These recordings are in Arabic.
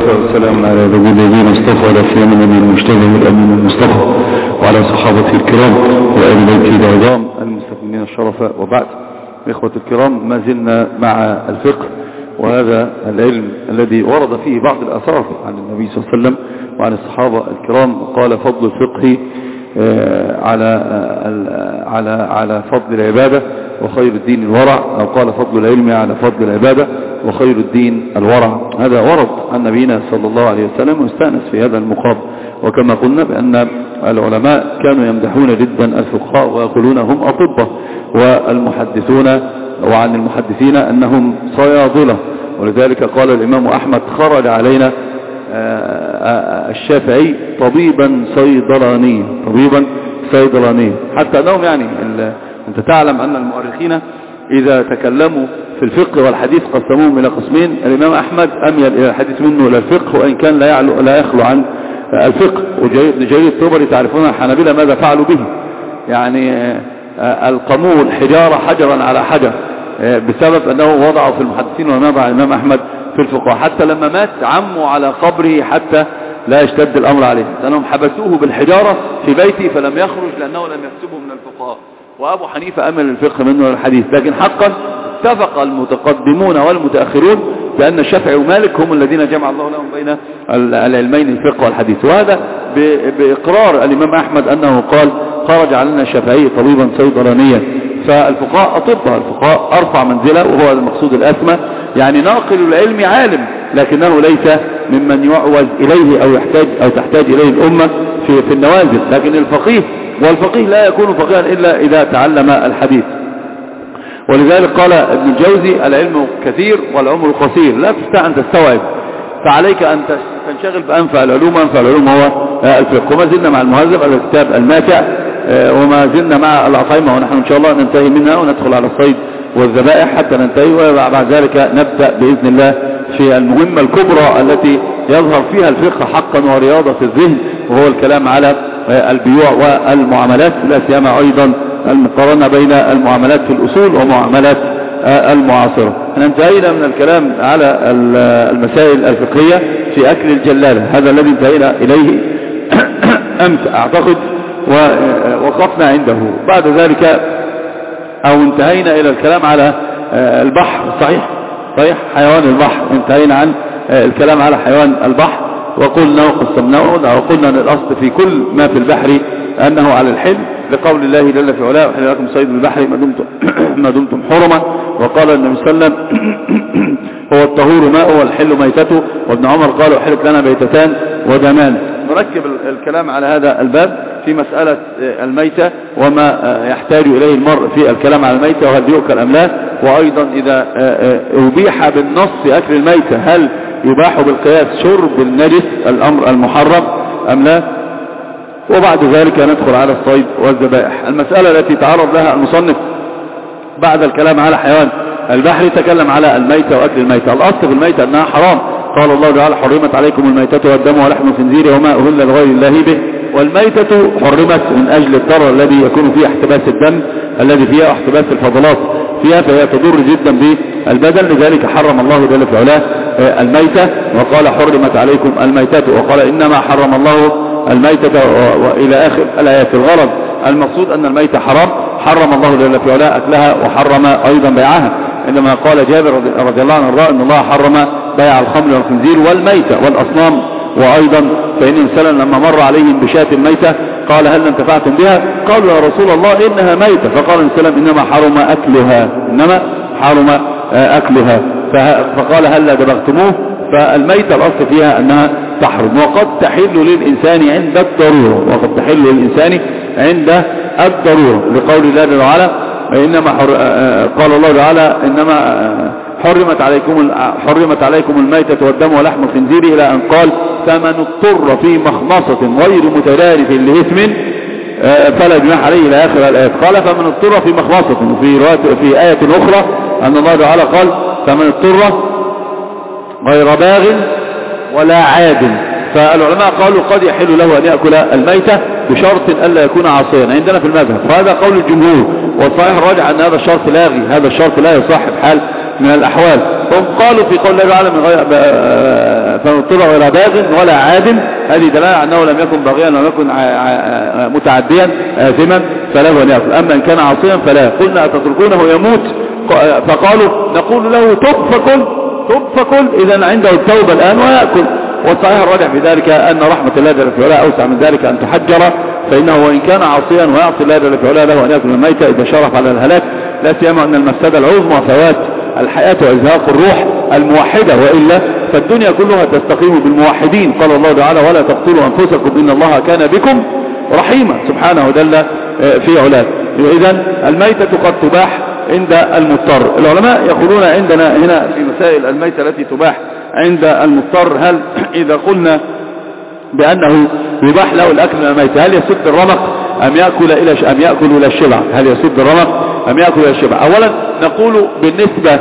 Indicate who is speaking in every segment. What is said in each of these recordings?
Speaker 1: والسلام على نبي الذين اصطفى لفيا من النبي المجتبى والأمين المصطفى وعلى صحابته الكرام وآل بيته العظام المستثمرين الشرفاء. وبعد، إخوة الكرام، ما زلنا مع الفقه، وهذا العلم الذي ورد فيه بعض الآثار عن النبي صلى الله عليه وسلم وعن الصحابة الكرام. قال فضل الفقه على فضل العبادة وخير الدين الورع، أو قال فضل العلم على فضل العبادة وخير الدين الورع. هذا ورد عن نبينا صلى الله عليه وسلم واستأنس في هذا المقام. وكما قلنا بأن العلماء كانوا يمدحون جدا الفقهاء ويقولون هم أطباء، والمحدثون وعن المحدثين أنهم صيادلة. ولذلك قال الإمام أحمد خرج علينا الشافعي طبيبا صيدلانيا، حتى أنهم يعني أنت تعلم أن المؤرخين إذا تكلموا في الفقه والحديث قسموهم إلى قسمين. الإمام أحمد أميل إلى الحديث منه إلى الفقه، وإن كان لا يخلو عن الفقه. ابن جرير الطبري تعرفون الحنابلة ماذا فعلوا به، يعني القموا الحجارة حجرا على حجر بسبب أنه وضعوا في المحدثين ونبع الإمام أحمد في الفقه. حتى لما مات عموا على قبره حتى لا يشتد الأمر عليه، لأنهم حبسوه بالحجارة في بيته فلم يخرج لأنه لم يحسبه من الفقهاء. وأبو حنيفة أمل الفقه منه الحديث. لكن حقا اتفق المتقدمون والمتأخرون بأن الشافعي ومالك هم الذين جمع الله لهم بين العلمين الفقه والحديث. وهذا بإقرار الإمام أحمد أنه قال خرج علينا الشافعي طبيبا صيدلانيا. فالفقهاء أطباء، الفقهاء أرفع منزلة، وهو المقصود الأسمى، يعني ناقل العلم عالم، لكنه ليس ممن يعوز إليه أو تحتاج إليه الأمة في النوازل. لكن الفقيه، والفقيه لا يكون فقيها إلا إذا تعلم الحديث. ولذلك قال ابن الجوزي العلم كثير والعمر قصير، لا تستطيع أن تستوعب، فعليك أن تنشغل بأنفع العلوم. أنفع العلوم هو الفقه. وما زلنا مع المهذب على الكتاب الماتع، وما زلنا مع الأطعمة، ونحن إن شاء الله ننتهي منها وندخل على الصيد والذبائح حتى ننتهي، وبعد ذلك نبدأ بإذن الله في المهمة الكبرى التي يظهر فيها الفقه حقا ورياضة الذهن، وهو الكلام على البيوع والمعاملات، لا سيما أيضا المقارنة بين المعاملات في الأصول ومعاملات المعاصرة. انتهينا من الكلام على المسائل الفقهية في أكل الجلالة، هذا الذي انتهينا إليه أمس أعتقد، ووقفنا عنده. بعد ذلك أو انتهينا إلى الكلام على البحر. صحيح حيوان البحر، انتهينا عن الكلام على حيوان البحر، وقلنا وقسمناه وقلنا أن الأصل في كل ما في البحر أنه على الحل، لقول الله جل في علاه وحل لكم صيد البحر ما دمتم حرما. وقال النبي صلى الله عليه وسلم هو الطهور ماء والحل ميتته. وابن عمر قال وحلت لنا ميتتان ودمان. نركب الكلام على هذا الباب في مسألة الميتة وما يحتاج إليه المرء في الكلام على الميتة، وهل يؤكل أم لا، وأيضا إذا أبيح بالنص أكل الميتة هل يباح بالقياس شرب النجس الأمر المحرم أم لا. وبعد ذلك ندخل على الصيد والذبائح. المسألة التي تعرض لها المصنف بعد الكلام على حيوان البحر تكلم على الميتة وأكل الميتة. الأصل في الميتة أنها حرام. قال الله تعالى حرمت عليكم الميتة والدم ولحم الخنزير وما أهل لغير الله به. والميتة حرمت من أجل الضرر الذي يكون فيه احتباس الدم الذي فيها واحتباس الفضلات فيها، فهي تضر جدا بالبدن. لذلك حرم الله جل في علاه الميتة، وقال حرمت عليكم الميتة، وقال إنما حرم الله الميتة وإلى آخر الآيات. الغرض المقصود أن الميتة حرام، حرم الله جل في علاه أكلها وحرم أيضا بيعها. عندما قال جابر رضي الله عنه أن الله حرم بيع الخمر والخنزير والميتة والأصنام. وأيضا فإن إنسان لما مر عليهم بشاة الميتة قال هل انتفعتم بها؟ قالوا يا رسول الله إنها ميتة. فقال الإنسان إنما حرم أكلها فقال هل دبغتموه؟ فالميتة الأصل فيها أنها تحرم، وقد تحل للإنسان عند الضرورة لقول الله تعالى إنما قال الله تعالى إنما حرمت عليكم الميتة والدم ولحم الخنزير إلى أن قال فمن اضطر في مخمصة غير متجانف لإثم فلا جناح عليه إلى آخر الآيات. قال فمن اضطر في مخمصة، وفي آية أخرى أن الله تعالى قال فمن اضطر غير باغ ولا عاد. فالعلماء قالوا قد يحل له أن يأكل الميتة بشرط ألا يكون عاصيا عندنا في المذهب، فهذا قول الجمهور. والصحيح الراجع أن هذا الشرط لاغي، هذا الشرط لا يصح بحال من الأحوال. هم قالوا في قول الله تعالى من غير فمن مضطر ولا باغ ولا عاد، هذه دلالة على أنه لم يكن باغيا ولم يكن متعديا آثما فله أن يأكل. أما إن كان عاصيا فلا. قلنا أتتركونه يموت؟ فقالوا نقول له تب فكل إذا عنده التوبة الآن ويأكل. والصحيح الراجح في ذلك أن رحمة الله جل في علاه أوسع من ذلك أن تحجر، فإنه وإن كان عاصيا ويعصي الله جل في علاه له أن يأكل الميتة إذا شرف على الهلاك، لا سيما أن المفسدة العظمى فوات الحياة وإزهاق الروح الموحدة، وإلا فالدنيا كلها تستقيم بالموحدين. قال الله تعالى ولا تقتلوا أنفسكم إن الله كان بكم رحيما سبحانه جل في علاه. إذن الميتة قد تباح عند المضطر. العلماء يقولون عندنا هنا في مسائل الميتة التي تباح عند المضطر، هل إذا قلنا بأنه يباح له الأكل من الميتة هل يسد الرمق أم يأكل إلى الشبع؟ هل يسد الرمق أم يأكل إلى الشبع؟ أولا نقول بالنسبة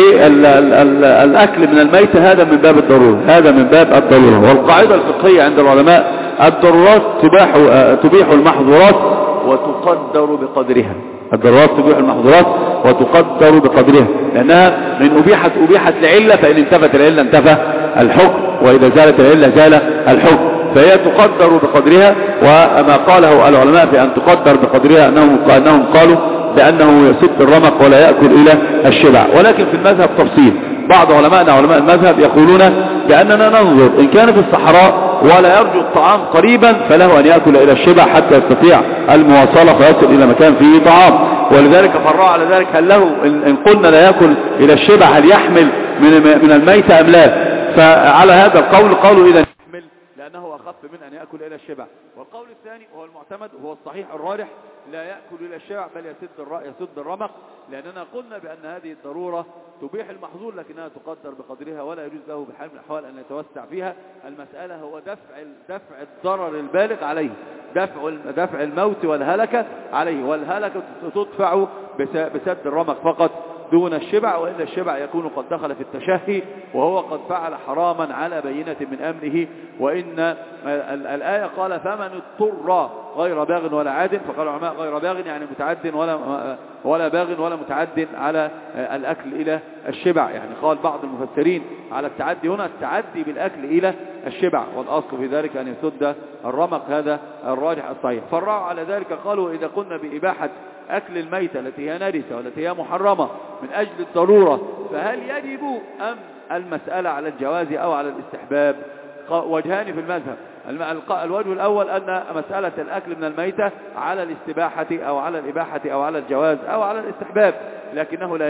Speaker 1: للأكل من الميتة هذا من باب الضرورة، والقاعدة الفقهية عند العلماء الضرورات تبيح المحظورات وتقدر بقدرها. الضرورات تبيح المحظورات وتقدر بقدرها، لأنها من أبيحت لعلة، فإن انتفت العلة انتفى الحكم، وإذا زالت العلة زال الحكم، فهي تقدر بقدرها. وما قاله العلماء في أن تقدر بقدرها أنهم قالوا بأنه يسد الرمق ولا يأكل إلى الشبع. ولكن في المذهب تفصيل، بعض علماءنا علماء المذهب يقولون بأننا ننظر إن كان في الصحراء ولا يرجو الطعام قريبا فله أن يأكل إلى الشبع حتى يستطيع المواصلة فيصل إلى مكان فيه طعام. ولذلك فرعوا على ذلك هل له إن قلنا لا يأكل إلى الشبع هل يحمل من الميتة أم لا؟ فعلى هذا القول قالوا إذا يحمل لأنه أخف من أن يأكل إلى الشبع. والقول الثاني وهو المعتمد وهو الصحيح الراجح لا يأكل إلى الشبع بل يسد الرمق، لأننا قلنا بأن هذه الضرورة تبيح المحظور لكنها تقدر بقدرها ولا يجوز له بحال من الأحوال أن يتوسع فيها. المسألة هو دفع الضرر البالغ عليه، دفع الموت والهلكة عليه، والهلكة تدفع بسد الرمق فقط دون الشبع، وإلا الشبع يكون قد دخل في التشهي وهو قد فعل حراما على بينة من أمره. وإن الآية قال فمن اضطر غير باغ ولا عاد، فقال العلماء غير باغ يعني متعد ولا باغ ولا متعد على الأكل إلى الشبع، يعني قال بعض المفسرين على التعدي هنا التعدي بالأكل إلى الشبع، والأصل في ذلك أن يسد الرمق، هذا الراجح الصحيح. فرعوا على ذلك قالوا إذا قلنا بإباحة أكل الميتة التي هي نجسة والتي هي محرمة من أجل الضرورة فهل يجب أم المسألة على الجواز أو على الاستحباب؟ وجهان في المذهب. الوجه الأول أن مسألة الأكل من الميتة على الاستباحة أو على الإباحة أو على الجواز أو على الاستحباب، لكنه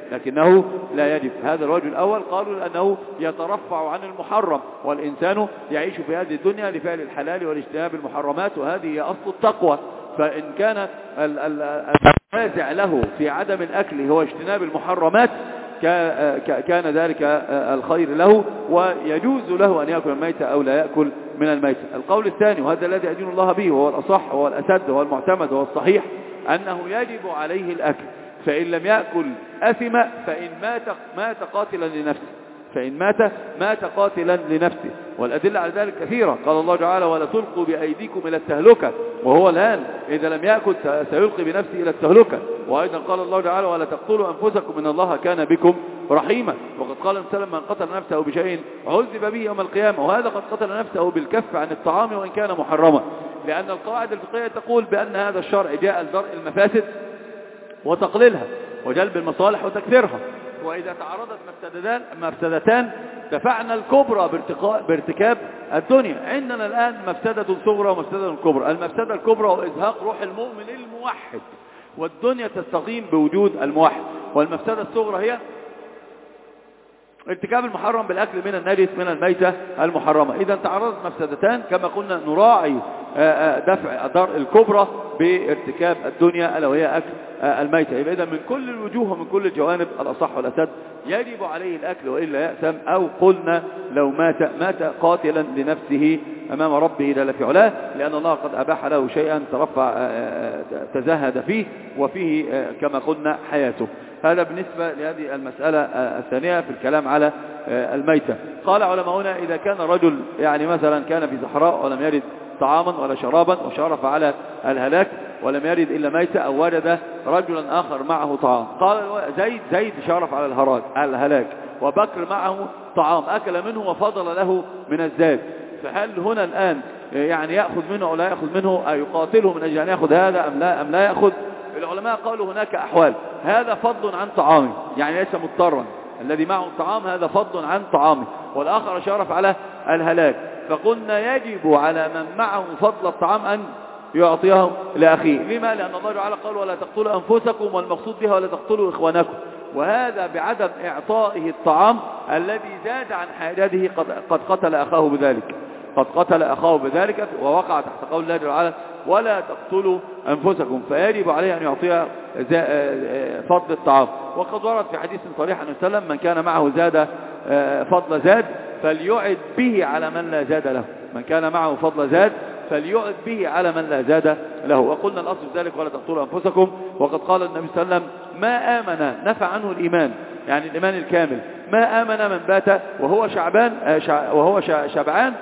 Speaker 1: لا يجب. هذا الوجه الأول. قالوا لأنه يترفع عن المحرم، والإنسان يعيش في هذه الدنيا لفعل الحلال والاجتناب المحرمات، وهذه هي أصل التقوى. فإن كان الوازع له في عدم الأكل هو اجتناب المحرمات كان ذلك الخير له، ويجوز له أن يأكل الميتة أو لا يأكل من الميتة. القول الثاني وهذا الذي أدين الله به وهو الأصح وهو الأسد وهو المعتمد وهو الصحيح أنه يجب عليه الأكل، فإن لم يأكل أثم، فإن مات قاتلا لنفسه. والأدلة على ذلك كثيرة. قال الله تعالى ولا تلقوا بأيديكم إلى التهلكة، وهو الآن إذا لم يأكل سيلقي بنفسه إلى التهلكة. وأيضا قال الله تعالى ولا تقتلوا أنفسكم إن الله كان بكم رحيما. وقد قال النبي من قتل نفسه بشيء عذب به يوم القيامة، وهذا قد قتل نفسه بالكف عن الطعام وإن كان محرما، لأن القواعد الفقهية تقول بأن هذا الشرع جاء لدرء المفاسد وتقليلها وجلب المصالح وتكثيرها، وإذا تعرضت مفسدتان دفعنا الكبرى بارتكاب الدنيا. عندنا الآن مفسدة صغرى ومفسدة كبرى. المفسدة الكبرى هو إزهاق روح المؤمن الموحد، والدنيا تستقيم بوجود الموحد. والمفسدة الصغرى هي ارتكاب المحرم بالأكل من النجس من الميتة المحرمة. إذا تعرضت مفسدتان كما قلنا نراعي دفع ضرر الكبرى بارتكاب الدنيا ألا وهي أكل الميتة. إذا من كل الوجوه ومن كل الجوانب الأصح والأسد يجب عليه الأكل وإلا يأثم، أو قلنا لو مات قاتلا لنفسه أمام ربه جل في علاه، لأن الله قد أباح له شيئا تزهد فيه وفيه كما قلنا حياته. هذا بالنسبة لهذه المسألة الثانية في الكلام على الميتة. قال علماؤنا إذا كان رجل يعني مثلا كان في صحراء ولم يجد طعاما ولا شرابا وشرف على الهلاك ولم يرد إلا ميتة، أو وجد رجلا آخر معه طعام. قال زيد شرف على الهلاك، وبكر معه طعام أكل منه وفضل له من الزاد، فهل هنا الآن يعني يأخذ منه أو لا يأخذ منه، يقاتله من أجل أن يأخذ هذا أم لا يأخذ؟ العلماء قالوا هناك أحوال، هذا فضل عن طعامه، يعني ليس مضطرا، الذي معه الطعام هذا فضل عن طعامه، والآخر شرف على الهلاك، فقلنا يجب على من معه فضل الطعام أن يعطيه لأخيه. لما؟ لأن الله تعالى قال ولا تقتلوا أنفسكم، والمقصود بها ولا تقتلوا إخوانكم، وهذا بعدم إعطائه الطعام الذي زاد عن حاجته قد قتل أخاه بذلك، ووقع تحت قول الله تعالى ولا تقتلوا أنفسكم، فيجب عليه أن يعطيها فضل الطعام. وقد ورد في حديث صريح عن وسلم من كان معه زاد فضل زاد فليعد به على من لا زاد له، من كان معه فضل زاد فليعد به على من لا زاد له. وقلنا الأصل في ذلك ولا تقتلوا أنفسكم، وقد قال النبي صلى الله عليه وسلم ما آمن نفع عنه الإيمان، يعني الإيمان الكامل، ما آمن من بات وهو شبعان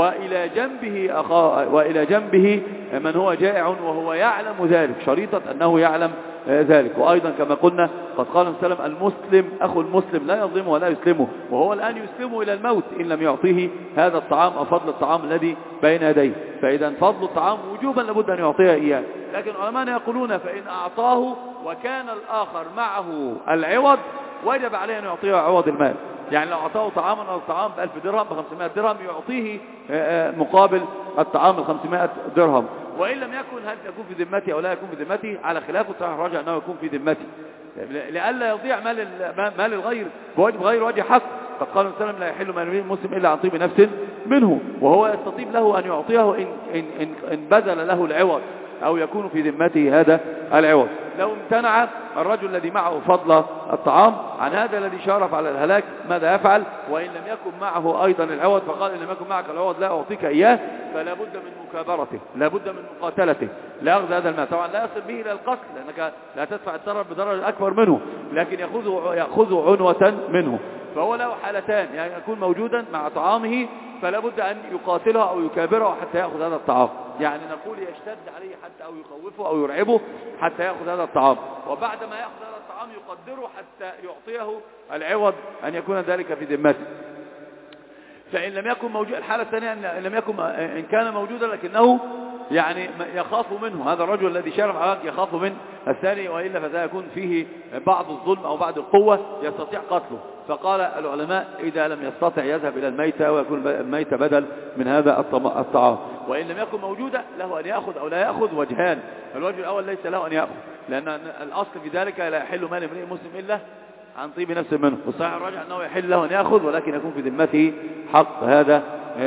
Speaker 1: وإلى جنبه من هو جائع وهو يعلم ذلك، شريطة أنه يعلم ذلك. وأيضا كما قلنا قد قال النبي المسلم أخو المسلم لا يظلمه ولا يسلمه، وهو الآن يسلمه إلى الموت إن لم يعطيه هذا الطعام أو فضل الطعام الذي بين يديه. فإذا فضل الطعام وجوبا لابد أن يعطيه إياه، لكن علماء يقولون فإن أعطاه وكان الآخر معه العوض وجب عليه أن يعطيه عوض المال، يعني لو أعطاه طعاما أو طعام ب1000 درهم ب500 درهم يعطيه مقابل الطعام 500 درهم، وإن لم يكن هل يكون في ذمته أو لا يكون في ذمته، على خلاف الرجع أنه يكون في ذمته لئلا يضيع مال الغير بوجه غير وجه حق. قد قال النبي صلى الله عليه وسلم لا يحل مال المسلم إلا عن طيب نفس منه، وهو يستطيب له أن يعطيه إن بذل له العوض أو يكون في ذمته هذا العوض. لو امتنع الرجل الذي معه فضل الطعام عن هذا الذي شارف على الهلاك ماذا يفعل؟ وإن لم يكن معه أيضا العوض، فقال إن لم يكن معك العوض لا أعطيك إياه، فلا بد من مكابرته، لا بد من مقاتلته لأخذ هذا المال. طبعا لا يصل به إلى القتل لأنك لا تدفع الضرر بضرر الأكبر منه، لكن يأخذ عنوة منه. فهو له حالتان، يعني يكون موجودا مع طعامه فلا بد أن يقاتله أو يكابره حتى يأخذ هذا الطعام، يعني نقول يشتد عليه حتى أو يخوفه أو يرعبه حتى يأخذ هذا الطعام، وبعد ما يأخذ هذا الطعام يقدره حتى يعطيه العوض أن يكون ذلك في ذمته. فإن لم يكن موجود، الحالة الثانية إن كان موجودا لكنه يعني يخاف منه، هذا الرجل الذي شارف على يخاف من الثاني، وإلا فذا يكون فيه بعض الظلم أو بعض القوة يستطيع قتله. فقال العلماء إذا لم يستطع يذهب إلى الميتة ويكون الميتة بدل من هذا الطعام. وإن لم يكن موجودا له أن يأخذ أو لا يأخذ وجهان، الوجه الأول ليس له أن يأخذ، لأن الأصل في ذلك لا يحل مال امرئ مسلم إلا عن طيب نفس منه، والصحيح الراجح أنه يحل له أن يأخذ ولكن يكون في ذمته حق هذا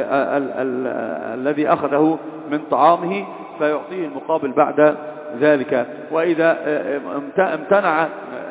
Speaker 1: الذي أخذه من طعامه فيعطيه المقابل بعد ذلك. وإذا امتنع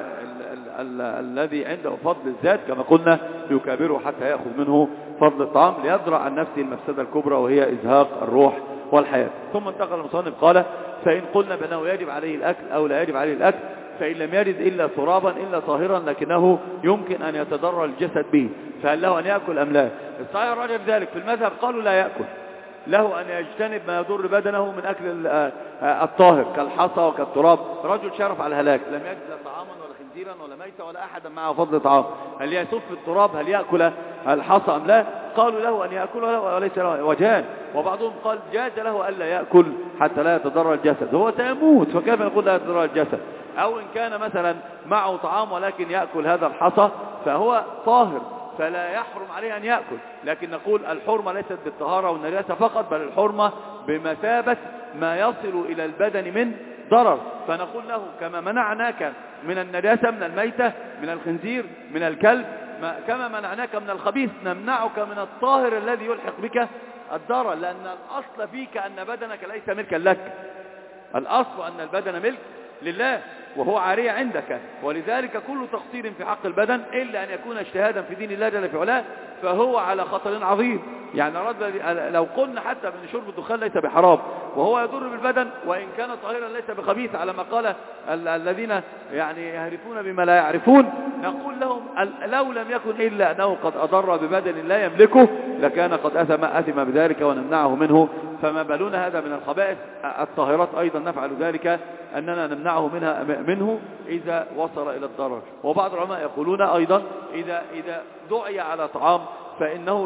Speaker 1: الذي عنده فضل الزاد كما قلنا يكابره حتى يأخذ منه فضل الطعام ليدرع عن نفسه المفسدة الكبرى وهي إزهاق الروح والحياة. ثم انتقل المصنف قال فإن قلنا بأنه يجب عليه الأكل أو لا يجب عليه الأكل، فإن لم يرد إلا ترابا إلا طاهرا لكنه يمكن أن يتضرر الجسد به، فهل له أن يأكل أم لا؟ الصحيح الراجح في ذلك في المذهب قالوا لا يأكل، له أن يجتنب ما يضر بدنه من أكل الطاهر كالحصى وكالتراب. رجل شرف على الهلاك لم يجد لا طعاما ولا خنزيرا ولا ميتا ولا أحدا معه فضل طعام، هل يسف التراب هل يأكل الحصى أم لا؟ قالوا له أن يأكله وليس له وجهان، وبعضهم قال جاز له ألا يأكل حتى لا يتضرر الجسد، هو سيموت فكيف نقول لا يتضرر الجسد؟ أو إن كان مثلا معه طعام ولكن يأكل هذا الحصى فهو طاهر فلا يحرم عليه أن يأكل، لكن نقول الحرمة ليست بالطهارة والنجاسة فقط، بل الحرمة بمثابة ما يصل إلى البدن من ضرر، فنقول له كما منعناك من النجاسة من الميتة من الخنزير من الكلب كما منعناك من الخبيث نمنعك من الطاهر الذي يلحق بك الضرر، لأن الأصل فيك أن بدنك ليس ملكا لك، الأصل أن البدن ملك لله وهو عارية عندك، ولذلك كل تقصير في حق البدن إلا أن يكون اجتهادا في دين الله جل في علاه فهو على خطر عظيم. يعني لو قلنا حتى من شرب الدخان ليس بحرام وهو يضر بالبدن وإن كان طاهرا ليس بخبيث على ما قال الذين يعني يهرفون بما لا يعرفون، نقول لهم لو لم يكن إلا أنه قد أضر ببدن لا يملكه لكان قد أثم بذلك ونمنعه منه فما بالنا هذا من الخبائث الطاهرات أيضا نفعل ذلك، أننا نمنعه منه إذا وصل إلى الضرر. وبعض العلماء يقولون أيضا إذا دعي على طعام فإنه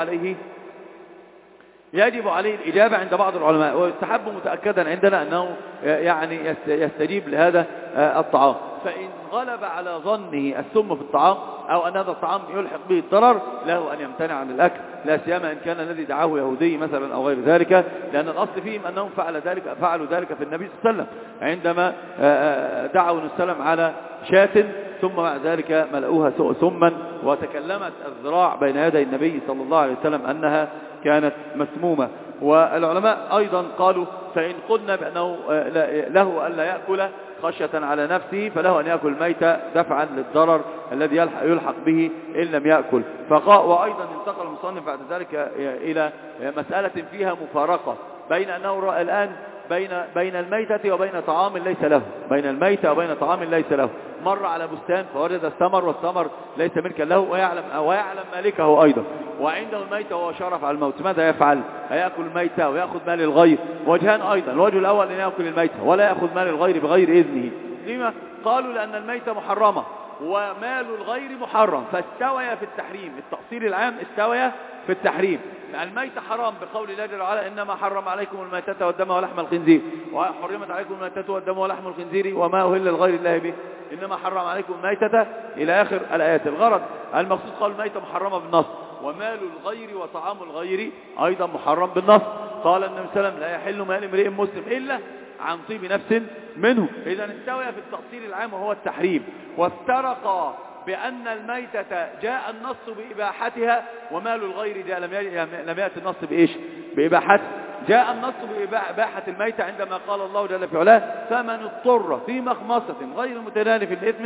Speaker 1: يجب عليه الإجابة عند بعض العلماء، ويستحب متأكدا عندنا أنه يعني يستجيب لهذا الطعام. فإن غلب على ظنه السم في الطعام أو أن هذا الطعام يلحق به الضرر له أن يمتنع عن الأكل، لا سيما إن كان الذي دعاه يهودي مثلا أو غير ذلك، لأن الأصل فيهم أنهم فعلوا ذلك في النبي صلى الله عليه وسلم عندما دعوا النبي صلى الله عليه وسلم على شاة ثم مع ذلك ملؤوها سما، وتكلمت الذراع بين يدي النبي صلى الله عليه وسلم أنها كانت مسمومة. والعلماء أيضا قالوا فإن قلنا بأنه له ألا يأكل خشية على نفسه فله أن يأكل الميتة دفعا للضرر الذي يلحق به إن لم يأكل. وأيضا انتقل المصنف بعد ذلك إلى مسألة فيها مفارقة بين أنه الآن بين الميتة وبين طعام ليس له، بين الميتة وبين طعام ليس له. مر على بستان فوجد الثمر والثمر ليس ملكا له ويعلم مالكه أيضا، وعنده الميتة وهو شرف على الموت، ماذا يفعل؟ هيأكل الميتة ويأخذ مال الغير؟ وجهان أيضا، الوجه الأول أن يأكل الميتة ولا يأخذ مال الغير بغير إذنه. لما؟ قالوا لأن الميتة محرمة ومال الغير محرم، فاستوي في التحريم. التأصيل العام استوي في التحريم. الميتة حرام بقول الله جل وعلا إنما حرم عليكم الميتة والدم ولحم الخنزير، وحرمت عليكم الميتة والدم ولحم الخنزير وما أهل لغير الله به، إنما حرم عليكم الميتة إلى آخر الآيات. الغرض المقصود قال الميتة محرمة بالنص، ومال الغير وطعام الغير أيضا محرم بالنص. قال النبي صلى الله عليه وسلم لا يحل مال امرئ مسلم إلا عن طيب نفس منه. إذا استوى في التأصيل العام وهو التحريم. وافترق بأن الميتة جاء النص بإباحتها ومال الغير جاء لم يأتي النص بإيش؟ بإباحته. جاء النص بإباحة الميتة عندما قال الله جل في علاه فمن اضطر في مخمصة غير متجانف لإثم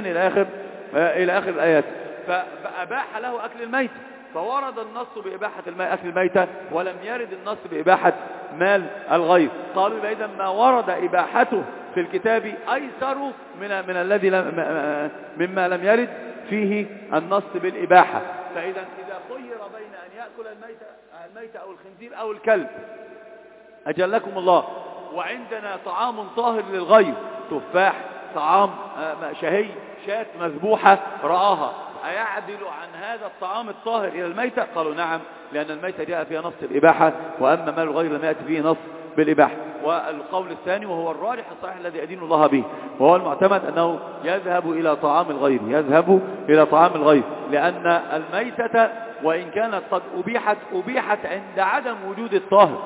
Speaker 1: إلى آخر الآيات، فأباح له أكل الميتة. فورد النص بإباحة أكل الميتة ولم يرد النص بإباحة مال الغير. قالوا إذا ما ورد إباحته في الكتاب أيسر من الذي مما لم يرد فيه النص بالإباحة. فإذا إذا خير بين أن يأكل الميتة أو الخنزير أو الكلب أجلكم الله، وعندنا طعام طاهر للغير، تفاح، طعام شهي، شاة مذبوحة رآها، أيعدل عن هذا الطعام الطاهر إلى الميتة؟ قالوا نعم، لأن الميتة جاء فيها نص الإباحة، وأما مال الغير لم يأتي فيه نص بالإباحة. والقول الثاني وهو الراجح الصحيح الذي أدين الله به وهو المعتمد أنه يذهب إلى طعام الغير، لأن الميتة وإن كانت قد أبيحت عند عدم وجود الطاهر،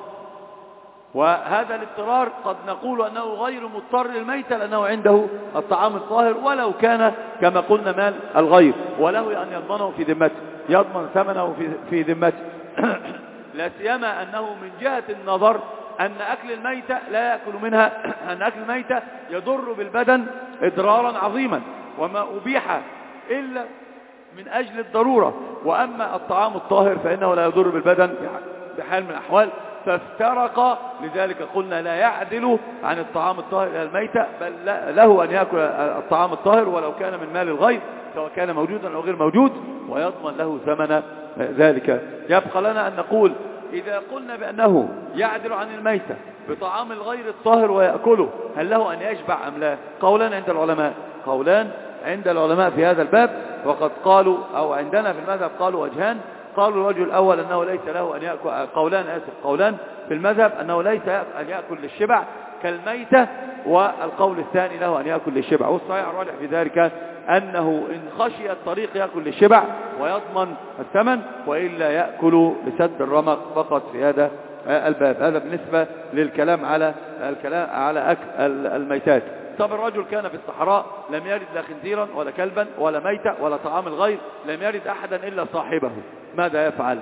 Speaker 1: وهذا الاضطرار قد نقول أنه غير مضطر للميتة لأنه عنده الطعام الطاهر ولو كان كما قلنا مال الغير، وله أن يضمنه في ذمته، يضمن ثمنه في ذمته. لا سيما أنه من جهة النظر أن أكل الميتة لا يأكل منها، أن أكل الميتة يضر بالبدن إضرارا عظيما، وما أبيح إلا من أجل الضرورة، وأما الطعام الطاهر فإنه لا يضر بالبدن بحال من الأحوال. فافترق، لذلك قلنا لا يعدل عن الطعام الطاهر إلى الميتة، بل له أن يأكل الطعام الطاهر ولو كان من مال الغير سواء كان موجودا أو غير موجود، ويضمن له ثمن ذلك. يبقى لنا أن نقول إذا قلنا بأنه يعدل عن الميتة بطعام الغير الطاهر ويأكله، هل له أن يشبع أم لا؟ قولان عند العلماء في هذا الباب، وقد قالوا أو عندنا في المذهب قالوا وجهان. قالوا الوجه الأول أنه ليس له أن يأكل، قولان في المذهب أنه ليس أن يأكل للشبع كالميتة، والقول الثاني له أن يأكل للشبع. والصحيح الراجح في ذلك أنه إن خشي الطريق يأكل للشبع ويضمن الثمن، وإلا يأكل لسد الرمق فقط في هذا الباب. هذا بالنسبة للكلام على أكل الميتات. طب الرجل كان في الصحراء لم يرد لا خنزيرا ولا كلبا ولا ميتة ولا طعام الغير، لم يرد أحدا إلا صاحبه، ماذا يفعل؟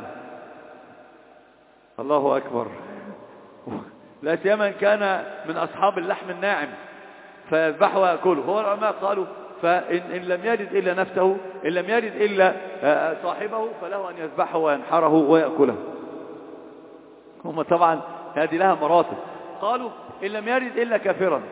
Speaker 1: الله أكبر. لا سيما كان من أصحاب اللحم الناعم فيذبحه ويأكله. هو العلماء قالوا فإن لم يرد إلا نفسه، إن لم يرد إلا صاحبه، فله أن يذبحه وينحره ويأكله. هم طبعا هذه لها مراتب. قالوا إن لم يرد إلا كافرا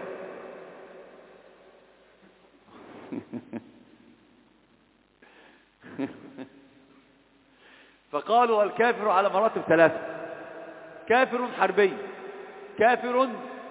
Speaker 1: فقالوا الكافر على مراتب ثلاثة. كافر حربي، كافر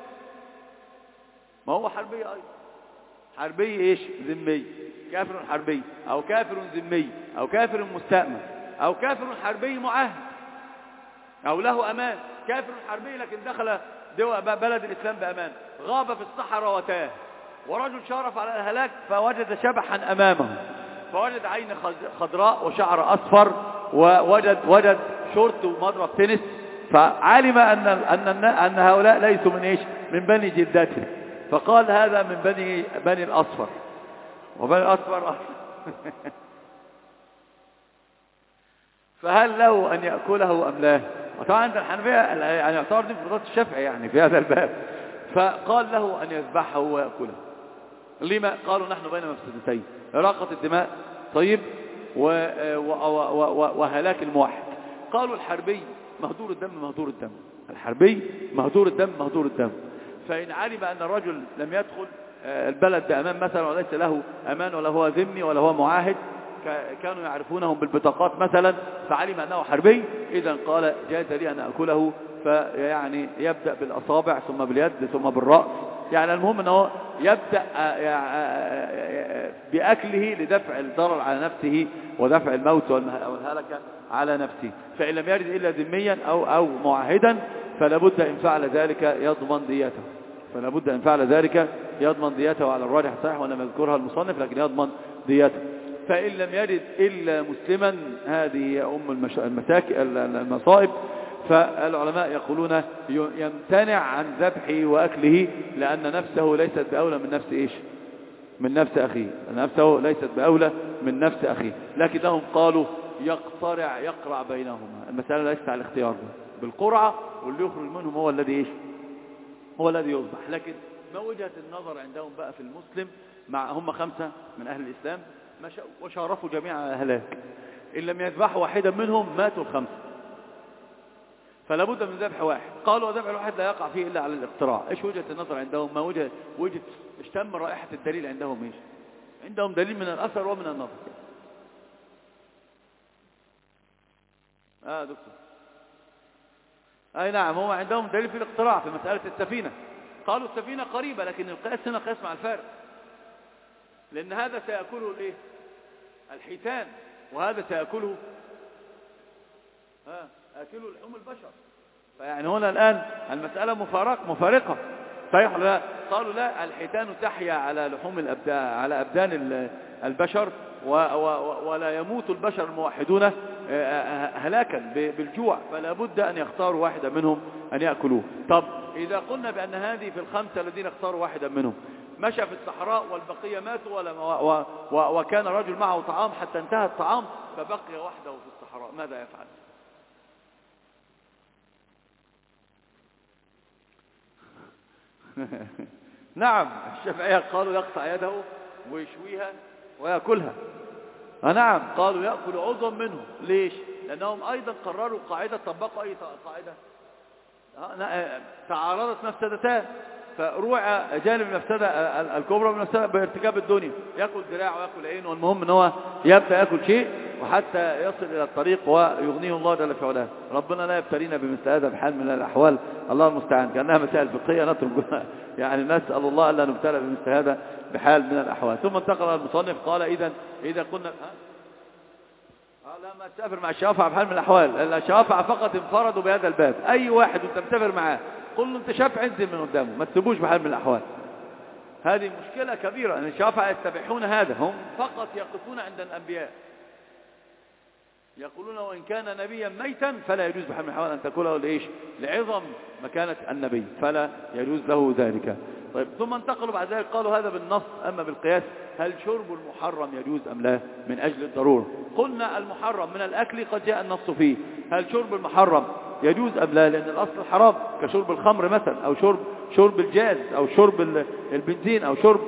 Speaker 1: ما هو حربي أيضا، حربي إيش؟ ذمي، كافر حربي أو كافر ذمي أو كافر مستأمن أو كافر حربي معاهد أو له أمان. كافر حربي لكن دخل بلد الإسلام بأمان، غاب في الصحراء وتاه، ورجل شارف على الهلاك فوجد شبحا أمامه، فوجد عين خضراء وشعر أصفر ووجد شورت ومضرب تنس، فعلم أن هؤلاء ليسوا من إيش؟ من بني جلدته، فقال هذا من بني الأصفر، وبني الأصفر فهل له أن يأكله أم لا؟ وطبعا عند الحنفية يعني يعتبر دي فرضات الشافعي يعني في هذا الباب، فقال له أن يذبحه ويأكله. لما؟ قالوا نحن بين مفسدتين، إراقة الدماء طيب وهلاك الموحد. قالوا الحربي مهدور الدم مهدور الدم، الحربي مهدور الدم مهدور الدم، فإن علم أن الرجل لم يدخل البلد بأمان مثلا وليس له أمان ولا هو ذمي ولا هو معاهد، كانوا يعرفونهم بالبطاقات مثلا، فعلم أنه حربي، إذا قال جاز لي أن أكله، فيعني يبدأ بالأصابع ثم باليد ثم بالرأس، يعني المهم أنه يبدأ بأكله لدفع الضرر على نفسه ودفع الموت والهلكة على نفسه. فإن لم يرد إلا ذميا أو معاهدا فلا بد إن فعل ذلك يضمن ديته، فلا بد إن فعل ذلك يضمن ديته على الراجح صحيح وأنا مذكورها المصنف، لكن يضمن ديته. فإن لم يرد إلا مسلما، هذه أم المصائب، فالعلماء يقولون يمتنع عن ذبحه وأكله لأن نفسه ليست بأولى من نفس إيش؟ من نفس أخيه، نفسه ليست بأولى من نفس أخيه، لكنهم قالوا يقرع بينهما، المسألة ليست على الاختيار بالقرعة، واللي يخرج منهم هو الذي إيش؟ هو الذي يصبح. لكن ما وجهة النظر عندهم بقى في المسلم؟ هم 5 من أهل الإسلام وشارفوا جميعا على الهلاك، إن لم يذبحوا واحدا منهم ماتوا ال5، فلا بد من ذبح واحد. قالوا ذبح الواحد لا يقع فيه إلا على الاقتراع. إيش وجهة النظر عندهم؟ ما وجهة اشتم رائحة الدليل عندهم إيش؟ عندهم دليل من الأثر ومن النظر. دكتور أي نعم، هو عندهم دليل في الاقتراع في مسألة السفينة. قالوا السفينة قريبة، لكن القياس هنا قياس مع الفارق، لأن هذا سيأكله الإيه؟ الحيتان، وهذا سيأكله آكله لحوم البشر، فيعني هنا الآن المسألة مفارقة صحيح لا؟ قالوا لا، الحيتان تحيا على لحوم على أبدان البشر، ولا يموت البشر الموحدون هلاكا بالجوع، فلا بد أن يختاروا واحدا منهم أن يأكلوه. طب إذا قلنا بأن هذه في ال5 الذين اختاروا واحدا منهم مشى في الصحراء والبقية ماتوا وكان رجل معه طعام حتى انتهى الطعام فبقي وحده في الصحراء، ماذا يفعل؟ نعم، الشافعية قالوا يقطع يده ويشويها ويأكلها. نعم، قالوا يأكل عضوا منه. ليش؟ لأنهم أيضا قرروا قاعدة، طبقوا أي قاعدة؟ تعارضت مفسدتان، فروع جانب المفسدة الكبرى من المفسدة بارتكاب الدنيا، يأكل ذراع ويأكل عين، والمهم ان هو يبدأ يأكل شيء وحتى يصل إلى الطريق ويغنيه الله جل في علاه. ربنا لا يبتلينا بمثل هذا بحال من الأحوال، الله المستعان، كأنها مسائل فقهية نترك يعني نسأل الله ألا نبتلى بمثل هذا بحال من الأحوال. ثم انتقل المصنف قال إذا قلنا لا ما تسافر مع الشافعة بحال من الأحوال، الشافعة فقط انفردوا بهذا الباب، أي واحد أنت مسافر معاه قل له أنت شافعي انزل من قدامه، ما تسيبوش بحال من الأحوال. هذه مشكلة كبيرة أن الشافعة يستبيحون هذا، هم فقط يقفون عند الأنبياء، يقولون وإن كان نبيا ميتا فلا يجوز بحال من الأحوال أن تأكله لإيش؟ لعظم مكانة النبي، فلا يجوز له ذلك. طيب ثم انتقلوا بعد ذلك قالوا هذا بالنص، أما بالقياس هل شرب المحرم يجوز أم لا من أجل الضرورة؟ قلنا المحرم من الأكل قد جاء النص فيه، هل شرب المحرم يجوز أم لا؟ لأن الأصل الحرام كشرب الخمر مثلا، أو شرب الجاز، أو شرب البنزين، أو شرب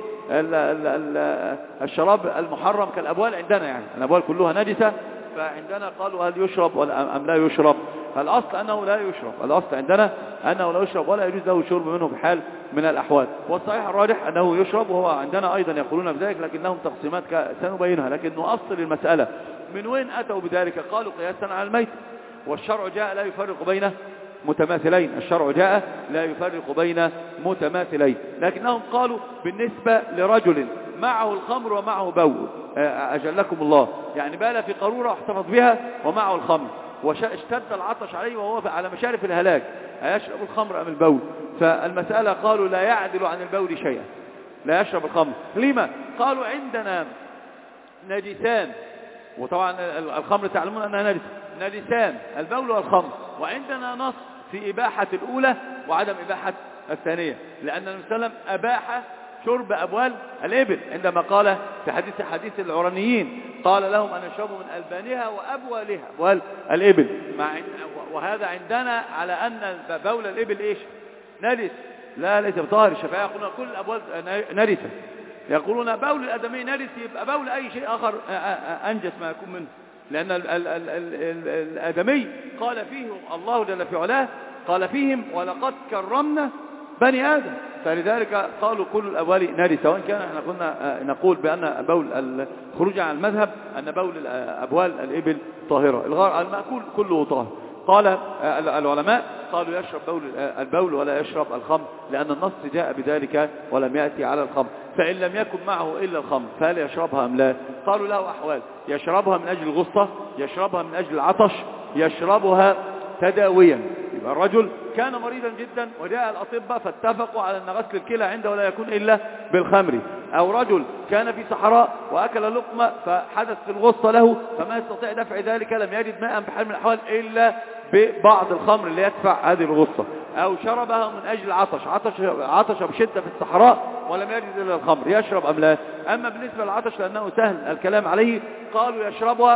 Speaker 1: الشراب المحرم كالأبوال عندنا، يعني الأبوال كلها نجسة، فعندنا قالوا هل يشرب أم لا يشرب؟ الأصل أنه لا يشرب، الأصل عندنا أنه لا يشرب ولا يجوز له الشرب منه بحال من الأحوال، والصحيح الراجح أنه يشرب، وهو عندنا أيضا يقولون بذلك، لكنهم تقسيمات سنبينها، لكنه أصل المسألة من وين أتوا بذلك؟ قالوا قياسا على الميت، والشرع جاء لا يفرق بين متماثلين. الشرع جاء لا يفرق بين متماثلين. لكنهم قالوا بالنسبة لرجل معه الخمر ومعه بول، أجلكم الله، يعني بال في قارورة واحتفظ بها ومعه الخمر، واشتد العطش عليه وهو على مشارف الهلاك، أيشرب الخمر أم البول؟ فالمسألة قالوا لا يعدل عن البول شيئا، لا يشرب الخمر. لما؟ قالوا عندنا نجسان، وطبعا الخمر تعلمون أنها نجسان، البول والخمر، وعندنا نص في إباحة الأولى وعدم إباحة الثانية، لأن النبي صلى الله عليه وسلم أباح شرب أبوال الإبل عندما قال في حديث العرانيين قال لهم أن يشربوا من ألبانها وأبوالها، أبوال الإبل، وهذا عندنا على أن بول الإبل إيش؟ نجس، لا ليس بطاهر. الشافعية يقولون كل الأبوال نجسة، يقولون بول الآدمي نجس، يبقى بول أي شيء آخر أنجس ما يكون منه، لأن الآدمي قال فيه الله جل في علاه قال فيهم ولقد كرمنا بني آدم، فلذلك قالوا كل الأبوال نجسة، وإن كان احنا كنا نقول بأن بول الخروج عن المذهب أن بول أبوال الإبل طاهرة، المأكول كله طاهر. قال العلماء قالوا يشرب البول ولا يشرب الخمر، لأن النص جاء بذلك ولم يأتي على الخمر. فإن لم يكن معه إلا الخمر فهل يشربها أم لا؟ قالوا له أحوال، يشربها من أجل الغصة، يشربها من أجل العطش، يشربها تداويا. يبقى الرجل كان مريضا جدا وجاء الأطباء فاتفقوا على أن غسل الكلى عنده لا يكون إلا بالخمر، أو رجل كان في صحراء وأكل لقمة فحدث في الغصة له فما يستطيع دفع ذلك، لم يجد ماء بحال من الأحوال إلا ببعض الخمر اللي يدفع هذه الغصة، أو شربها من أجل العطش، عطش بشدة في الصحراء ولم يجد إلا الخمر، يشرب أم لا؟ أما بالنسبة للعطش لأنه سهل الكلام عليه قالوا يشربها،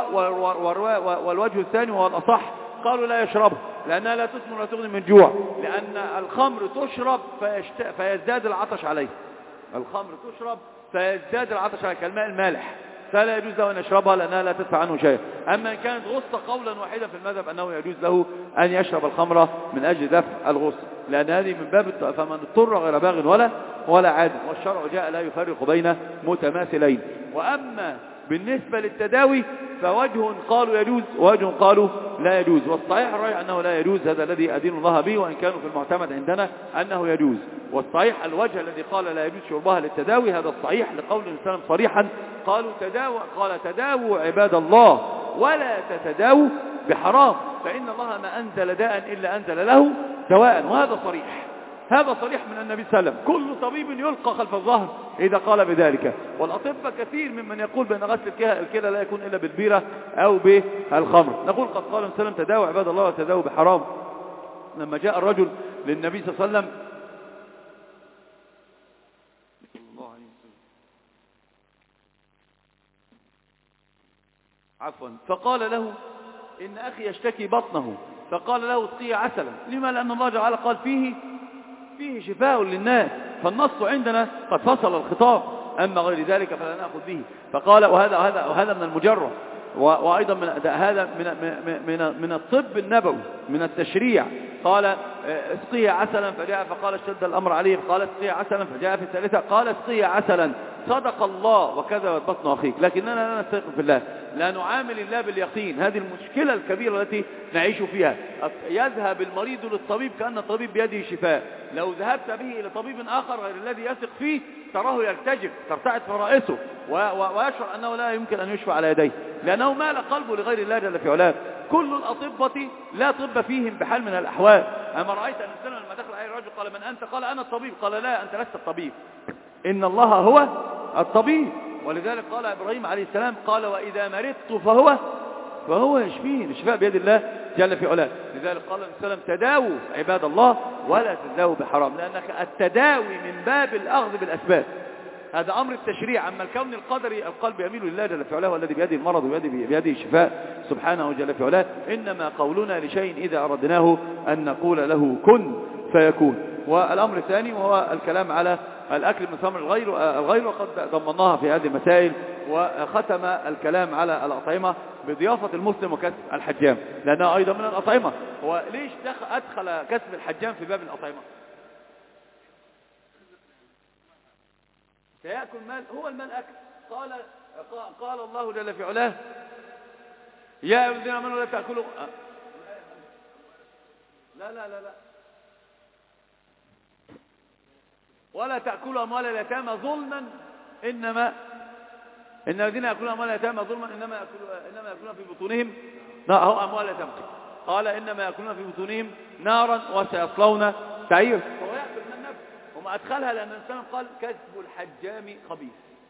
Speaker 1: والوجه الثاني وهو الأصح قالوا لا يشربها لأنها لا تسمن ولا تغني من جوع، لأن الخمر تشرب فيزداد العطش عليه، الخمر تشرب فيزداد العطش عليه كالماء المالح، فلا يجوز له أن يشربها لأنها لا تدفع عنه شيء. أما إن كانت غصة قولا واحدا في المذهب أنه يجوز له أن يشرب الخمر من أجل دفع الغصة، لأن هذه من باب فمن اضطر غير باغ ولا عاد، والشرع جاء لا يفرق بين متماثلين. وأما بالنسبة للتداوي فوجه قالوا يجوز ووجه قالوا لا يجوز، والصحيح الرأي أنه لا يجوز، هذا الذي أدين الله به، وإن كانوا في المعتمد عندنا أنه يجوز. والصحيح الوجه الذي قال لا يجوز شربها للتداوي هذا الصحيح لقول الإنسان صريحا قالوا قال تداووا عباد الله ولا تتداووا بحرام، فإن الله ما أنزل داء إلا أنزل له دواء، وهذا صريح، هذا صريح من النبي صلى الله عليه وسلم، كل طبيب يلقى خلف الظهر إذا قال بذلك. والأطباء كثير ممن يقول بأن غسل الكلى لا يكون إلا بالبيرة أو بالخمر. نقول قد قال النبي صلى الله عليه وسلم تداووا عباد الله وتداووا بحرام. لما جاء الرجل للنبي صلى الله عليه وسلم فقال له إن أخي يشتكي بطنه، فقال له اسقيه عسلا. لما؟ لأن الله جعل قال فيه شفاء للناس، فالنص عندنا قد فصل الخطاب، أما غير ذلك فلا نأخذ به. فقال وهذا من المجرة، وأيضا هذا من الطب النبوي من التشريع. قال اسقيه عسلا فجاء فقال اشتد الأمر عليه، قال اسقيه عسلا فجاء في الثالثة قال اسقيه عسلا، صدق الله وكذب بطن أخيك. لكننا لا نستيقظ في الله، لا نعامل الله باليقين، هذه المشكلة الكبيرة التي نعيش فيها. يذهب المريض للطبيب كأن الطبيب بيده شفاء، لو ذهبت به إلى طبيب آخر غير الذي يثق فيه تراه يرتجف، ترتعد فرائصه ويشعر أنه لا يمكن أن يشفى على يديه، لأنه مال قلبه لغير الله جل في علاه. كل الأطباء لا طب فيهم بحال من الأحوال. أما رأيت أن السلام لما دخل عليه الرجل قال من أنت؟ قال أنا الطبيب. قال لا، أنت لست الطبيب، إن الله هو الطبيب. ولذلك قال إبراهيم عليه السلام قال وإذا مرضت فهو يشفين، الشفاء بيد الله جل في علاه. لذلك قال النبي صلى الله عليه وسلم تداووا عباد الله ولا تتداووا بحرام، لأنك التداوي من باب الأخذ بالأسباب، هذا أمر التشريع. أما الكون القدري القلب يميل لله جل في علاه، والذي بيده المرض وبيده الشفاء سبحانه جل في علاه. إنما قولنا لشيء إذا أردناه أن نقول له كن فيكون. والأمر الثاني وهو الكلام على الأكل من ثمر الغير، وقد ضمناها في هذه المسائل. وختم الكلام على الأطعمة بضيافة المسلم وكسب الحجام، لأنها أيضا من الأطعمة. وليش أدخل كسب الحجام في باب الأطعمة؟ سيأكل مال، هو المال أكل. قال الله جل في علاه يا أيها الذين آمنوا لا تأكلوا لا لا لا لا لا، ولا تأكلوا أموال اليتامى ظلما إنما إن الذين يأكلون أموال اليتامى ظلما إنما يأكلون في بطونهم هو أموال اليتامى. قال إنما يأكلون في بطونهم نارا وسيصلون سعير. هو يأكل من النفس وما أدخلها، لأن الإنسان قال كسب الحجام خبيث،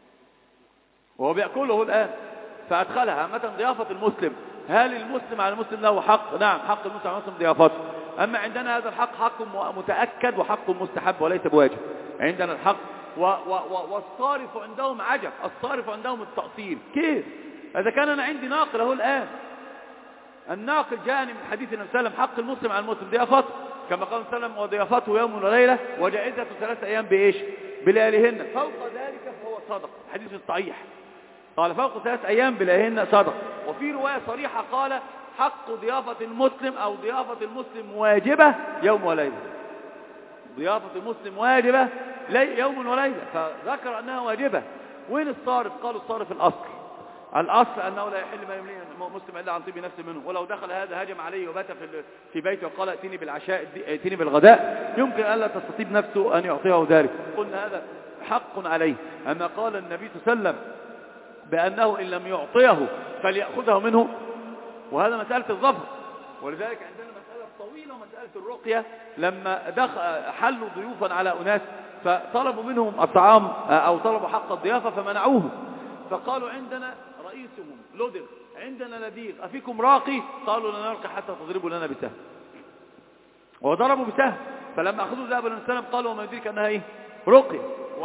Speaker 1: وهو بيأكله الآن فأدخلها. عامة ضيافة المسلم، هل المسلم على المسلم له حق؟ نعم، حق المسلم على المسلم ضيافته. أما عندنا هذا الحق حق متأكد وحق مستحب وليس بواجب. عندنا الحق والصارف عندهم عجب، الصارف عندهم التقصير. كيف؟ إذا كان أنا عندي ناقل أهو الآن، الناقل جاءني من حديث النبي صلى الله عليه وسلم حق المسلم على المسلم ضيافته، كما قال صلى الله عليه وسلم وضيافته يوم وليلة وجائزة 3 أيام بإيش؟ بلياليهن، فوق ذلك فهو صدق. حديث الصحيح قال فوق 3 أيام بلياليهن صدق. وفي رواية صريحة قال حق ضيافة المسلم أو ضيافة المسلم واجبة يوم وليلة. ضيافة المسلم واجبة يوم وليلة، فذكر أنها واجبة. وين الصارف؟ قالوا الصارف الأصل أنه لا يحل ما يمليه مسلم إلا عن طيب نفسه منه، ولو دخل هذا هجم عليه وبات في بيته وقال ائتني بالعشاء ائتني بالغداء يمكن ألا تستطيب نفسه أن يعطيه ذلك، قلنا هذا حق عليه. أما قال النبي صلى الله عليه وسلم بأنه إن لم يعطيه فليأخذه منه، وهذا مسألة الظفر. ولذلك عندنا مسألة طويلة ومسألة الرقية، لما حلوا ضيوفا على أناس فطلبوا منهم الطعام أو طلبوا حق الضيافة فمنعوهم، فقالوا عندنا رئيسهم لدغ، عندنا لديغ، أفيكم راقي؟ قالوا لنا نرقي حتى تضربوا لنا بسهم، وضربوا بسهم. فلما أخذوا ذهب النبي صلى الله عليه وسلم قالوا وما يدريك أنها إيه؟ رقي،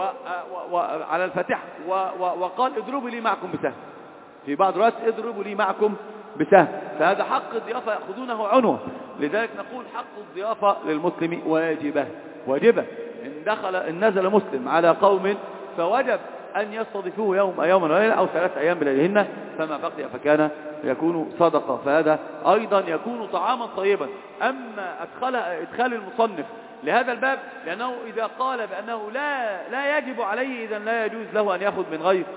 Speaker 1: وعلى الفاتحة وقال اضربوا لي معكم بسهم، في بعض الروايات اضربوا لي معكم بسهم. فهذا حق الضيافة يأخذونه عنوة. لذلك نقول حق الضيافة للمسلم واجبة. إن نزل مسلم على قوم فوجب أن يستضيفوه يوما وليلة أو 3 أيام بليلهن، فما بقي فكان يكون صدقة، فهذا أيضا يكون طعاما طيبا. أما إدخال المصنف لهذا الباب لأنه إذا قال بأنه لا يجب عليه، إذن لا يجوز له أن يأخذ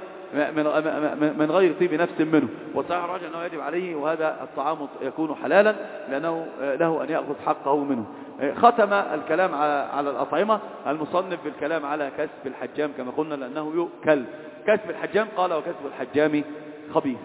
Speaker 1: من غير طيب نفس منه. وصحيح الراجح أنه يجب عليه، وهذا الطعام يكون حلالا لأنه له أن يأخذ حقه منه. ختم الكلام على الأطعمة المصنف بالكلام على كسب الحجام كما قلنا، لأنه يؤكل. كسب الحجام قال وكسب الحجام خبيث،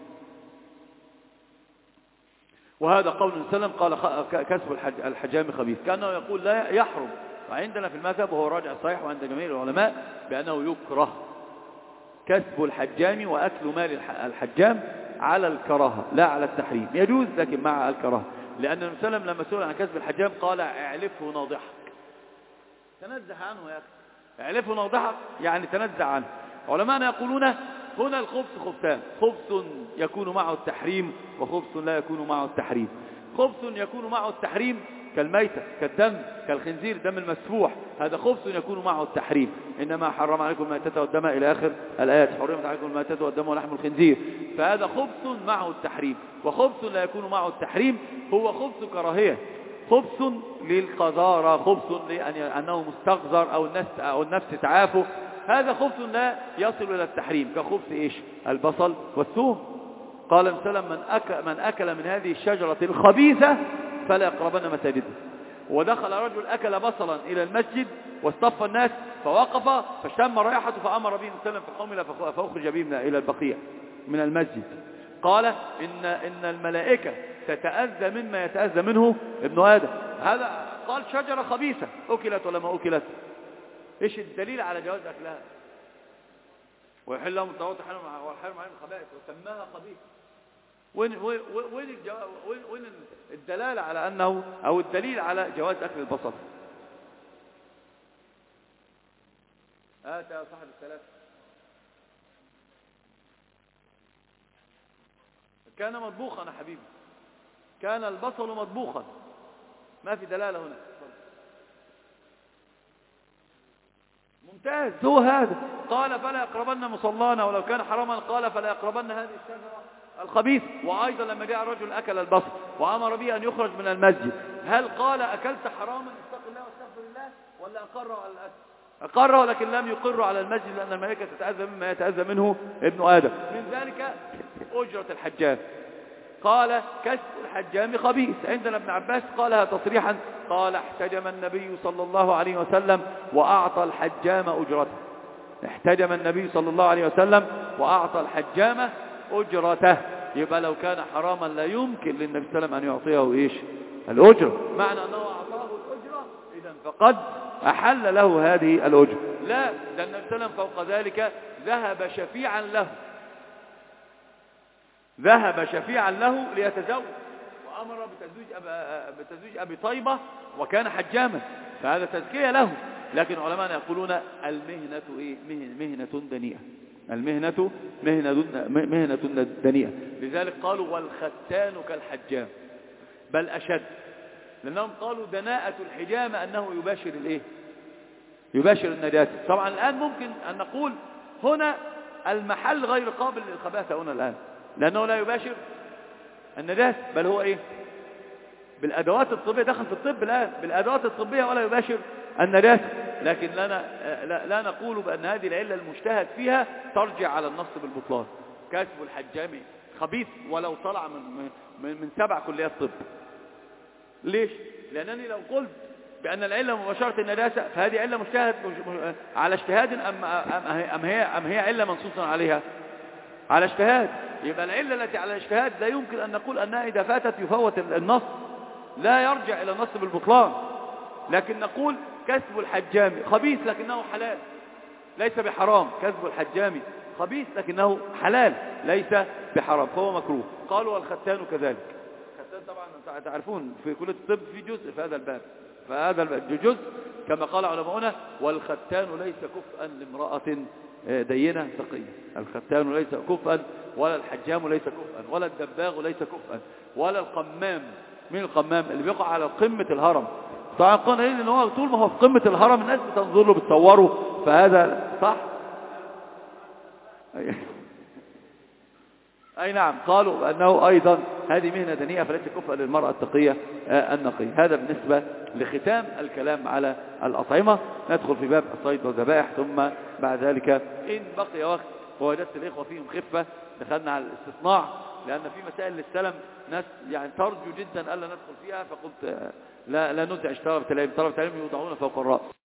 Speaker 1: وهذا قول السلام قال كسب الحجام خبيث، كأنه يقول لا يحرم. وعندنا في المذهب وهو راجع الصحيح وعند جميع العلماء بأنه يكره كسب الحجام وأكل مال الحجام على الكراهة لا على التحريم، يجوز لكن مع الكراهة. لأن النبي صلى الله عليه وسلم لما سئل عن كسب الحجام قال اعلفه ناضحك، تنزه عنه يا أخي، اعلفه ناضحك يعني تنزه عنه. علماءنا يقولون هنا الخبث خبثان، خبث يكون معه التحريم وخبث لا يكون معه التحريم. خبث يكون معه التحريم كالميتة كالدم كالخنزير دم المسفوح، هذا خبث يكون معه التحريم. إنما حرم عليكم الميتة والدم إلى آخر الآيات، حرمت عليكم الميتة والدم ولحم الخنزير، فهذا خبث معه التحريم. وخبث لا يكون معه التحريم هو خبث كراهية، خبث للقذارة، خبث لأنه مستغذر أو النفس تعافه، هذا خبث لا يصل إلى التحريم. كخبث إيش؟ البصل والثوم. قال النبي من أكل من هذه الشجرة الخبيثة فلا يقربن مساجده. ودخل رجل أكل بصلا إلى المسجد واصطف الناس فوقف فاشتم رائحته فأمر به النبي فقام فأخرج به إلى البقيع من المسجد. قال إن الملائكة تتأذى مما يتأذى منه ابن آدم. هذا قال شجرة خبيثة، أكلت ولا ما أكلت؟ إيش الدليل على جواز أكلها؟ ويحل لهم الطاغوت ويحرم عليهم الخبائث وسماها خبيثة. وين الدلالة على أنه أو الدليل على جواز أكل البصل؟ يا صاحب الثلاثة، كان مطبوخا يا حبيبي، كان البصل مطبوخا، ما في دلالة هنا. ممتاز، هو هذا. قال فلا يقربن مصلانا ولو كان حراما، قال فلا يقربن هذه الشجرة الخبيث. وأيضا لما جاء رجل أكل البصل وأمر به أن يخرج من المسجد، هل قال أكلت حراما اتق الله واستغفر الله، ولا أقر على الأكل؟ أقر، ولكن لم يقر على المسجد، لأن الملائكة تتأذى مما يتأذى منه ابن آدم. من ذلك أجرة الحجام. قال كسب الحجام خبيث. عندنا ابن عباس قالها تصريحا، قال احتجم النبي صلى الله عليه وسلم وأعطى الحجام أجرته. احتجم النبي صلى الله عليه وسلم وأعطى الحجام أجرته. يبقى لو كان حراما لا يمكن للنبي صلى الله عليه وسلم أن يعطيه إيش؟ الأجرة. معنى أنه أعطاه الأجرة إذن فقد أحل له هذه الأجرة. لا، ده النبي صلى الله عليه وسلم فوق ذلك ذهب شفيعا له، ذهب شفيعا له ليتزوج، وأمر بتزويج أبي طيبة وكان حجاما، فهذا تزكية له. لكن علماء يقولون المهنة إيه؟ مهنة دنيئة. المهنة مهنة دنيئة. لذلك قالوا والختان كالحجام، بل أشد، لأنهم قالوا دناءة الحجام أنه يباشر الإيه؟ يباشر النجاسة. طبعا الآن ممكن أن نقول هنا المحل غير قابل للخباثة هنا الآن، لأنه لا يباشر النجاسة، بل هو إيه؟ بالأدوات الطبية، دخل في الطب الآن بالأدوات الطبية ولا يباشر النجاسة. لكن لا نقول بأن هذه العلة المجتهد فيها ترجع على النص بالبطلان. كسب الحجام خبيث ولو طلع من 7 كليات طب. ليش؟ لأنني لو قلت بأن العلة مباشرة النجاسة فهذه علة مجتهد على اجتهاد أم هي علة منصوصا عليها على اجتهاد. يبقى العلة التي على الاجتهاد لا يمكن أن نقول أنها إذا فاتت يفوت النص، لا يرجع إلى النص بالبطلان. لكن نقول كسب الحجام خبيث لكنه حلال ليس بحرام. كسب الحجام خبيث لكنه حلال ليس بحرام، فهو مكروه. قالوا والختان كذلك. الختان طبعا تعرفون في كلية الطب في جزء في هذا الباب، فهذا الجزء كما قال علماؤنا والختان ليس كفءا لامرأة دينة تقية. الختان ليس كفءا، ولا الحجام ليس كفءا، ولا الدباغ ليس كفءا، ولا القمام. من القمام اللي بيقع على قمة الهرم. طبعا قلنا ايه ان هو طول ما هو في قمة الهرم الناس بتنظر له بتصوره، فهذا صح. اي نعم. قالوا انه ايضا هذه مهنة دنيئة فليس كفءا للمرأة التقية النقية. هذا بالنسبة لختام الكلام على الأطعمة. ندخل في باب الصيد والذبائح، ثم بعد ذلك إن بقي وقت ووجدت الإخوة فيهم خفة دخلنا على الاستثناء، لأن في مسائل للسلم ناس يعني ترجو جدا ألا ندخل فيها، فقلت لا نزعج طلبة العلم. طلبة العلم يوضعون فوق الرأس.